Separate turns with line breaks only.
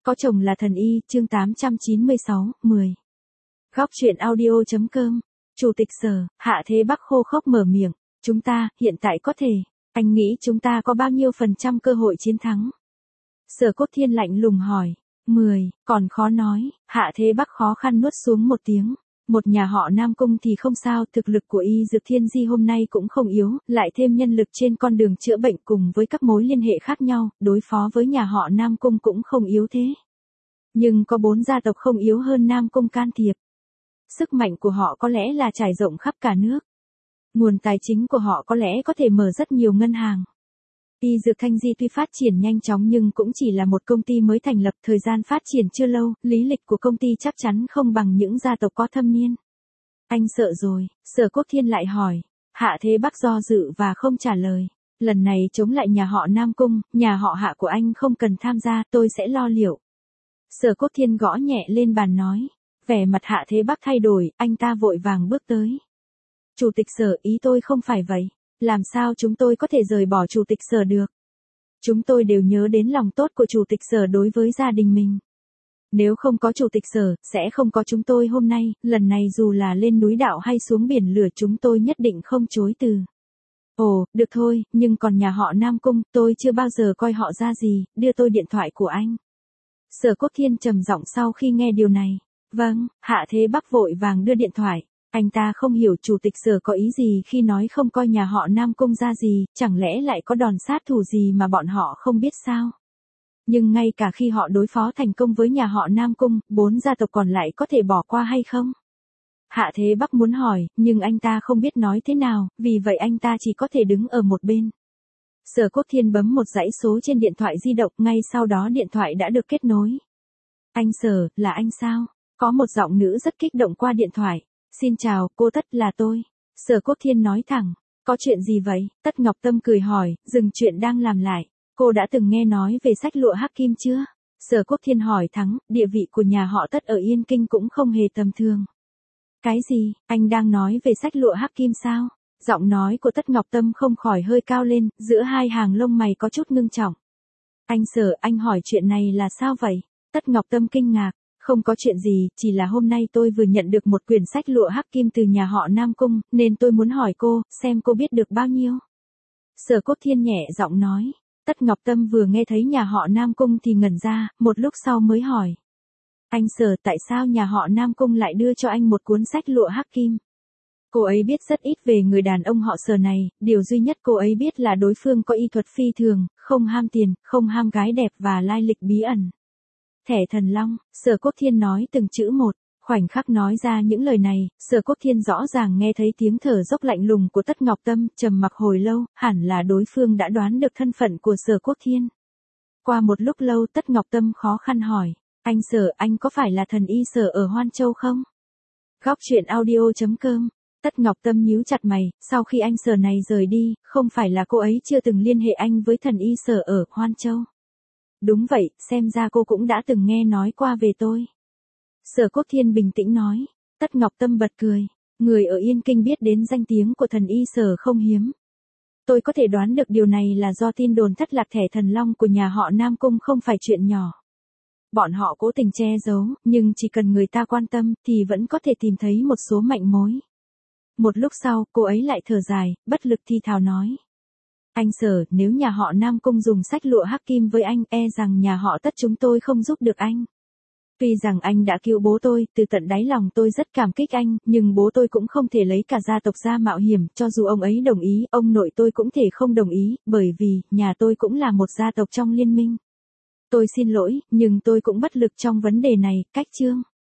Có chồng là thần y, chương 896, 10. Góc truyện audio.com. Chủ tịch Sở, Hạ Thế Bắc khô khốc mở miệng. Chúng ta, hiện tại có thể. Anh nghĩ chúng ta có bao nhiêu % cơ hội chiến thắng? Sở Cốt Thiên lạnh lùng hỏi. 10, còn khó nói. Hạ Thế Bắc khó khăn nuốt xuống một tiếng. Một nhà họ Nam Cung thì không sao, thực lực của Y Dược Thiên Di hôm nay cũng không yếu, lại thêm nhân lực trên con đường chữa bệnh cùng với các mối liên hệ khác nhau, đối phó với nhà họ Nam Cung cũng không yếu thế. Nhưng có 4 gia tộc không yếu hơn Nam Cung can thiệp. Sức mạnh của họ có lẽ là trải rộng khắp cả nước. Nguồn tài chính của họ có lẽ có thể mở rất nhiều ngân hàng. Y Dược Thanh Di tuy phát triển nhanh chóng nhưng cũng chỉ là một công ty mới thành lập, thời gian phát triển chưa lâu, lý lịch của công ty chắc chắn không bằng những gia tộc có thâm niên. Anh sợ rồi, Sở Cốt Thiên lại hỏi. Hạ Thế Bắc do dự và không trả lời. Lần này chống lại nhà họ Nam Cung, nhà họ Hạ của anh không cần tham gia, tôi sẽ lo liệu. Sở Cốt Thiên gõ nhẹ lên bàn nói. Vẻ mặt Hạ Thế Bắc thay đổi, anh ta vội vàng bước tới. Chủ tịch Sở, ý tôi không phải vậy. Làm sao chúng tôi có thể rời bỏ Chủ tịch Sở được? Chúng tôi đều nhớ đến lòng tốt của Chủ tịch Sở đối với gia đình mình. Nếu không có Chủ tịch Sở, sẽ không có chúng tôi hôm nay, lần này dù là lên núi đạo hay xuống biển lửa chúng tôi nhất định không chối từ. Ồ, được thôi, nhưng còn nhà họ Nam Cung, tôi chưa bao giờ coi họ ra gì, đưa tôi điện thoại của anh. Sở Cốt Thiên trầm giọng sau khi nghe điều này. Vâng, Hạ Thế Bắc vội vàng đưa điện thoại. Anh ta không hiểu Chủ tịch Sở có ý gì khi nói không coi nhà họ Nam Cung ra gì, chẳng lẽ lại có đòn sát thủ gì mà bọn họ không biết sao? Nhưng ngay cả khi họ đối phó thành công với nhà họ Nam Cung, 4 gia tộc còn lại có thể bỏ qua hay không? Hạ Thế Bắc muốn hỏi, nhưng anh ta không biết nói thế nào, vì vậy anh ta chỉ có thể đứng ở một bên. Sở Cốt Thiên bấm một dãy số trên điện thoại di động, ngay sau đó điện thoại đã được kết nối. Anh Sở, là anh sao? Có một giọng nữ rất kích động qua điện thoại. Xin chào, cô Tất, là tôi. Sở Cốt Thiên nói thẳng. Có chuyện gì vậy? Tất Ngọc Tâm cười hỏi, dừng chuyện đang làm lại. Cô đã từng nghe nói về sách lụa Hắc Kim chưa? Sở Cốt Thiên hỏi thẳng, địa vị của nhà họ Tất ở Yên Kinh cũng không hề tầm thường. Cái gì? Anh đang nói về sách lụa Hắc Kim sao? Giọng nói của Tất Ngọc Tâm không khỏi hơi cao lên, giữa hai hàng lông mày có chút ngưng trọng. Anh Sở, anh hỏi chuyện này là sao vậy? Tất Ngọc Tâm kinh ngạc. Không có chuyện gì, chỉ là hôm nay tôi vừa nhận được một quyển sách lụa Hắc Kim từ nhà họ Nam Cung, nên tôi muốn hỏi cô, xem cô biết được bao nhiêu. Sở Cốt Thiên nhẹ giọng nói. Tất Ngọc Tâm vừa nghe thấy nhà họ Nam Cung thì ngẩn ra, một lúc sau mới hỏi. Anh Sở, tại sao nhà họ Nam Cung lại đưa cho anh một cuốn sách lụa Hắc Kim? Cô ấy biết rất ít về người đàn ông họ Sở này, điều duy nhất cô ấy biết là đối phương có y thuật phi thường, không ham tiền, không ham gái đẹp và lai lịch bí ẩn. Thẻ thần long, Sở Cốt Thiên nói từng chữ một, khoảnh khắc nói ra những lời này, Sở Cốt Thiên rõ ràng nghe thấy tiếng thở dốc lạnh lùng của Tất Ngọc Tâm, trầm mặc hồi lâu, hẳn là đối phương đã đoán được thân phận của Sở Cốt Thiên. Qua một lúc lâu Tất Ngọc Tâm khó khăn hỏi, anh Sở, anh có phải là thần y Sở ở Hoan Châu không? Góc truyện audio.com. Tất Ngọc Tâm nhíu chặt mày, sau khi anh Sở này rời đi, không phải là cô ấy chưa từng liên hệ anh với thần y Sở ở Hoan Châu. Đúng vậy, xem ra cô cũng đã từng nghe nói qua về tôi. Sở Cốt Thiên bình tĩnh nói. Tất Ngọc Tâm bật cười. Người ở Yên Kinh biết đến danh tiếng của thần y Sở không hiếm. Tôi có thể đoán được điều này là do tin đồn thất lạc thẻ thần long của nhà họ Nam Cung không phải chuyện nhỏ. Bọn họ cố tình che giấu, nhưng chỉ cần người ta quan tâm thì vẫn có thể tìm thấy một số manh mối. Một lúc sau, cô ấy lại thở dài, bất lực thi thào nói. Anh Sở, nếu nhà họ Nam Cung dùng sách lụa Hắc Kim với anh, e rằng nhà họ Tất chúng tôi không giúp được anh. Tuy rằng anh đã cứu bố tôi, từ tận đáy lòng tôi rất cảm kích anh, nhưng bố tôi cũng không thể lấy cả gia tộc ra mạo hiểm, cho dù ông ấy đồng ý, ông nội tôi cũng thể không đồng ý, bởi vì, nhà tôi cũng là một gia tộc trong liên minh. Tôi xin lỗi, nhưng tôi cũng bất lực trong vấn đề này, cách chương.